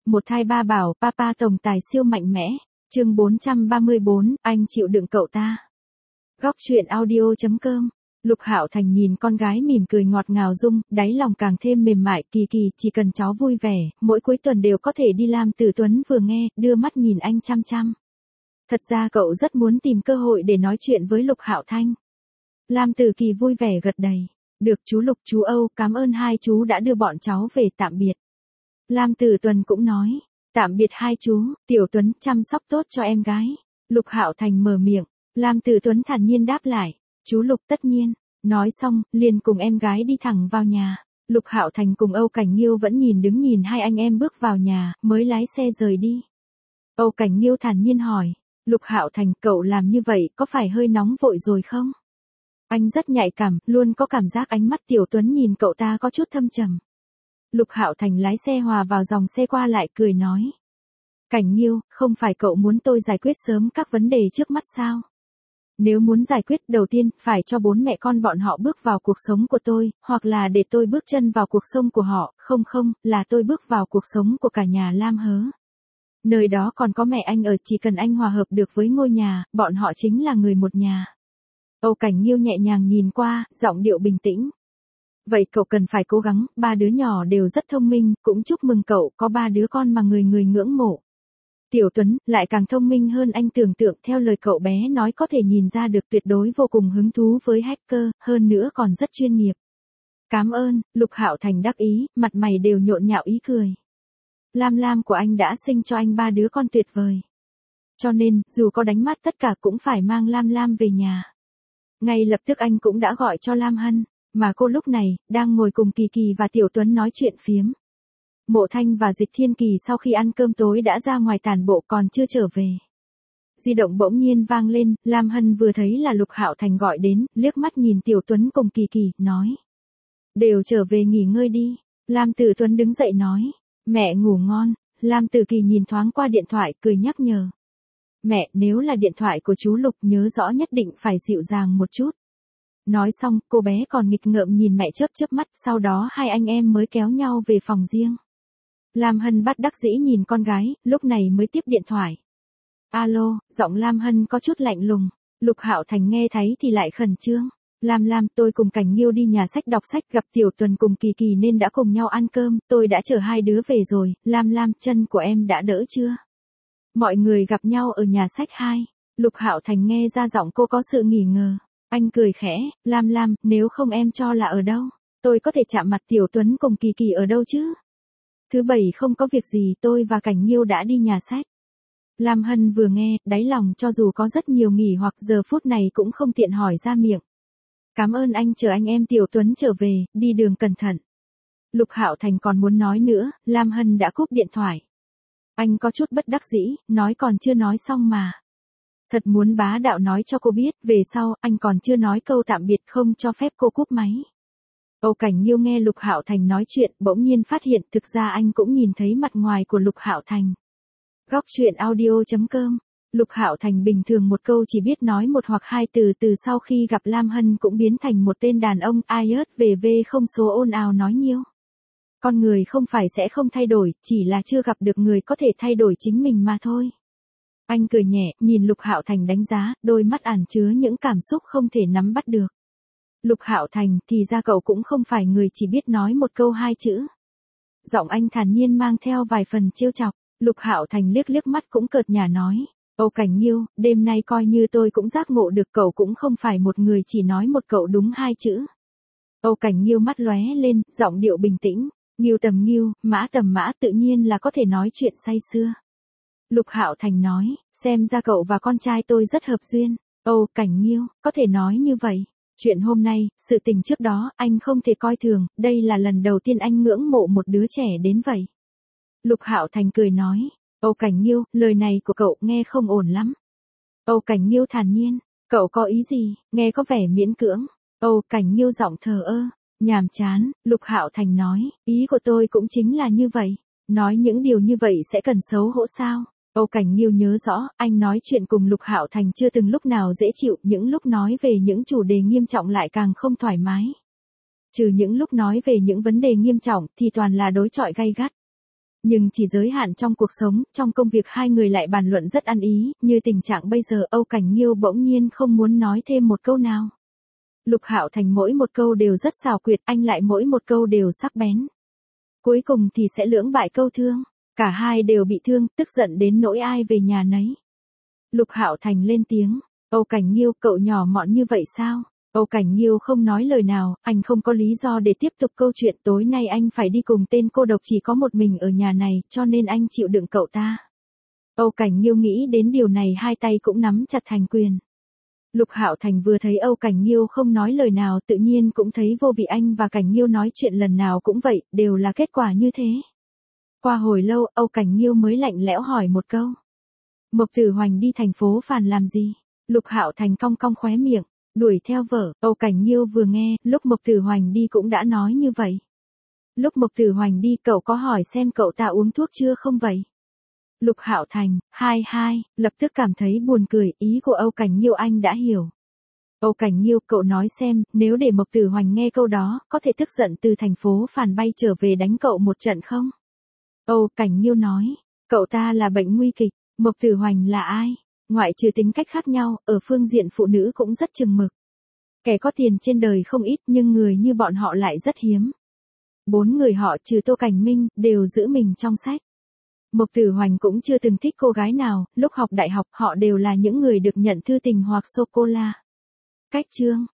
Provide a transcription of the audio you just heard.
Một thai ba bảo, papa tổng tài siêu mạnh mẽ. Chương 434, anh chịu đựng cậu ta. Góc truyện audio.com. Lục Hạo Thành nhìn con gái mỉm cười ngọt ngào rung, đáy lòng càng thêm mềm mại. Kỳ Kỳ, chỉ cần cháu vui vẻ, mỗi cuối tuần đều có thể đi Lam Tử Tuấn vừa nghe, đưa mắt nhìn anh chăm chăm. Thật ra cậu rất muốn tìm cơ hội để nói chuyện với Lục Hạo Thành. Lam Tử Kỳ vui vẻ gật đầy. Được chú Lục chú Âu, cảm ơn hai chú đã đưa bọn cháu về, tạm biệt. Lam Tử Tuấn cũng nói, tạm biệt hai chú, Tiểu Tuấn chăm sóc tốt cho em gái. Lục Hạo Thành mở miệng, Lam Tử Tuấn thản nhiên đáp lại, chú Lục tất nhiên. Nói xong, liền cùng em gái đi thẳng vào nhà. Lục Hạo Thành cùng Âu Cảnh Nghiêu vẫn đứng nhìn hai anh em bước vào nhà, mới lái xe rời đi. Âu Cảnh Nghiêu thản nhiên hỏi, Lục Hạo Thành, cậu làm như vậy có phải hơi nóng vội rồi không? Anh rất nhạy cảm, luôn có cảm giác ánh mắt Tiểu Tuấn nhìn cậu ta có chút thâm trầm. Lục Hạo Thành lái xe hòa vào dòng xe qua lại cười nói. Cảnh Nghiêu, không phải cậu muốn tôi giải quyết sớm các vấn đề trước mắt sao? Nếu muốn giải quyết, đầu tiên, phải cho bố mẹ con bọn họ bước vào cuộc sống của tôi, hoặc là để tôi bước chân vào cuộc sống của họ, không, là tôi bước vào cuộc sống của cả nhà Lam Hớ. Nơi đó còn có mẹ anh ở, chỉ cần anh hòa hợp được với ngôi nhà, bọn họ chính là người một nhà. Âu Cảnh Nghiêu nhẹ nhàng nhìn qua, giọng điệu bình tĩnh. Vậy cậu cần phải cố gắng, ba đứa nhỏ đều rất thông minh, cũng chúc mừng cậu có ba đứa con mà người ngưỡng mộ. Tiểu Tuấn, lại càng thông minh hơn anh tưởng tượng, theo lời cậu bé nói có thể nhìn ra được tuyệt đối vô cùng hứng thú với hacker, hơn nữa còn rất chuyên nghiệp. Cảm ơn, Lục Hạo Thành đắc ý, mặt mày đều nhộn nhạo ý cười. Lam của anh đã sinh cho anh ba đứa con tuyệt vời. Cho nên, dù có đánh mắt tất cả cũng phải mang Lam về nhà. Ngay lập tức anh cũng đã gọi cho Lam Hân, mà cô lúc này, đang ngồi cùng Kỳ Kỳ và Tiểu Tuấn nói chuyện phiếm. Mộ Thanh và Dịch Thiên Kỳ sau khi ăn cơm tối đã ra ngoài tản bộ còn chưa trở về. Di động bỗng nhiên vang lên, Lam Hân vừa thấy là Lục Hạo Thành gọi đến, liếc mắt nhìn Tiểu Tuấn cùng Kỳ Kỳ, nói. Đều trở về nghỉ ngơi đi. Lam Tử Tuấn đứng dậy nói. Mẹ ngủ ngon. Lam Tử Kỳ nhìn thoáng qua điện thoại, cười nhắc nhở. Mẹ, nếu là điện thoại của chú Lục nhớ rõ nhất định phải dịu dàng một chút. Nói xong, cô bé còn nghịch ngợm nhìn mẹ chớp mắt, sau đó hai anh em mới kéo nhau về phòng riêng. Lam Hân bất đắc dĩ nhìn con gái, lúc này mới tiếp điện thoại. Alo, giọng Lam Hân có chút lạnh lùng. Lục Hạo Thành nghe thấy thì lại khẩn trương. Lam, tôi cùng Cảnh Nghiêu đi nhà sách đọc sách, gặp Tiểu Tuần cùng Kỳ Kỳ nên đã cùng nhau ăn cơm, tôi đã chở hai đứa về rồi. Lam, chân của em đã đỡ chưa? Mọi người gặp nhau ở nhà sách 2. Lục Hạo Thành nghe ra giọng cô có sự nghi ngờ. Anh cười khẽ, Lam, nếu không em cho là ở đâu? Tôi có thể chạm mặt Tiểu Tuấn cùng Kỳ Kỳ ở đâu chứ? Thứ bảy không có việc gì, tôi và Cảnh Nghiêu đã đi nhà sách. Lam Hân vừa nghe, đáy lòng cho dù có rất nhiều nghỉ hoặc giờ phút này cũng không tiện hỏi ra miệng. Cảm ơn anh, chờ anh em Tiểu Tuấn trở về, đi đường cẩn thận. Lục Hạo Thành còn muốn nói nữa, Lam Hân đã cúp điện thoại. Anh có chút bất đắc dĩ, nói còn chưa nói xong mà. Thật muốn bá đạo nói cho cô biết, về sau, anh còn chưa nói câu tạm biệt không cho phép cô cúp máy. Âu Cảnh Nghiêu nghe Lục Hạo Thành nói chuyện, bỗng nhiên phát hiện thực ra anh cũng nhìn thấy mặt ngoài của Lục Hạo Thành. Góc truyện audio.com. Lục Hạo Thành bình thường một câu chỉ biết nói một hoặc hai từ, từ sau khi gặp Lam Hân cũng biến thành một tên đàn ông ISVV không số ồn ào nói nhiêu. Con người không phải sẽ không thay đổi, chỉ là chưa gặp được người có thể thay đổi chính mình mà thôi. Anh cười nhẹ, nhìn Lục Hạo Thành đánh giá, đôi mắt ẩn chứa những cảm xúc không thể nắm bắt được. Lục Hạo Thành, thì ra cậu cũng không phải người chỉ biết nói một câu hai chữ. Giọng anh thản nhiên mang theo vài phần trêu chọc. Lục Hạo Thành liếc mắt cũng cợt nhả nói. Âu Cảnh Nghiêu, đêm nay coi như tôi cũng giác ngộ được cậu cũng không phải một người chỉ nói một cậu đúng hai chữ. Âu Cảnh Nghiêu mắt lóe lên, giọng điệu bình tĩnh. Nghiêu tầm nghiêu, mã tầm mã, tự nhiên là có thể nói chuyện say sưa. Lục Hạo Thành nói, xem ra cậu và con trai tôi rất hợp duyên. Âu Cảnh Nghiêu, có thể nói như vậy. Chuyện hôm nay, sự tình trước đó, anh không thể coi thường, đây là lần đầu tiên anh ngưỡng mộ một đứa trẻ đến vậy. Lục Hạo Thành cười nói, Âu Cảnh Nghiêu, lời này của cậu nghe không ổn lắm. Âu Cảnh Nghiêu thản nhiên, cậu có ý gì, nghe có vẻ miễn cưỡng. Âu Cảnh Nghiêu giọng thờ ơ, nhàm chán. Lục Hạo Thành nói, ý của tôi cũng chính là như vậy. Nói những điều như vậy sẽ cần xấu hổ sao? Âu Cảnh Nghiêu nhớ rõ, anh nói chuyện cùng Lục Hạo Thành chưa từng lúc nào dễ chịu, những lúc nói về những chủ đề nghiêm trọng lại càng không thoải mái. Trừ những lúc nói về những vấn đề nghiêm trọng thì toàn là đối chọi gay gắt. Nhưng chỉ giới hạn trong cuộc sống, trong công việc hai người lại bàn luận rất ăn ý, như tình trạng bây giờ Âu Cảnh Nghiêu bỗng nhiên không muốn nói thêm một câu nào. Lục Hạo Thành mỗi một câu đều rất xảo quyệt, anh lại mỗi một câu đều sắc bén. Cuối cùng thì sẽ lưỡng bại câu thương, cả hai đều bị thương, tức giận đến nỗi ai về nhà nấy. Lục Hạo Thành lên tiếng, Âu Cảnh Nghiêu, cậu nhỏ mọn như vậy sao? Âu Cảnh Nghiêu không nói lời nào, anh không có lý do để tiếp tục câu chuyện, tối nay anh phải đi cùng tên cô độc chỉ có một mình ở nhà này, cho nên anh chịu đựng cậu ta. Âu Cảnh Nghiêu nghĩ đến điều này hai tay cũng nắm chặt thành quyền. Lục Hạo Thành vừa thấy Âu Cảnh Nghiêu không nói lời nào tự nhiên cũng thấy vô vị, anh và Cảnh Nghiêu nói chuyện lần nào cũng vậy, đều là kết quả như thế. Qua hồi lâu, Âu Cảnh Nghiêu mới lạnh lẽo hỏi một câu. Mộc Tử Hoành đi thành phố Phàn làm gì? Lục Hạo Thành cong cong khóe miệng, đuổi theo vợ. Âu Cảnh Nghiêu vừa nghe, lúc Mộc Tử Hoành đi cũng đã nói như vậy. Lúc Mộc Tử Hoành đi cậu có hỏi xem cậu ta uống thuốc chưa không vậy? Lục Hạo Thành, lập tức cảm thấy buồn cười, ý của Âu Cảnh Nghiêu anh đã hiểu. Âu Cảnh Nghiêu, cậu nói xem, nếu để Mộc Tử Hoành nghe câu đó, có thể tức giận từ thành phố Phàn bay trở về đánh cậu một trận không? Âu Cảnh Nghiêu nói, cậu ta là bệnh nguy kịch, Mộc Tử Hoành là ai? Ngoại trừ tính cách khác nhau, ở phương diện phụ nữ cũng rất chừng mực. Kẻ có tiền trên đời không ít nhưng người như bọn họ lại rất hiếm. 4 người họ trừ Tô Cảnh Minh, đều giữ mình trong sách. Mộc Tử Hoành cũng chưa từng thích cô gái nào, lúc học đại học họ đều là những người được nhận thư tình hoặc sô-cô-la. Cách chương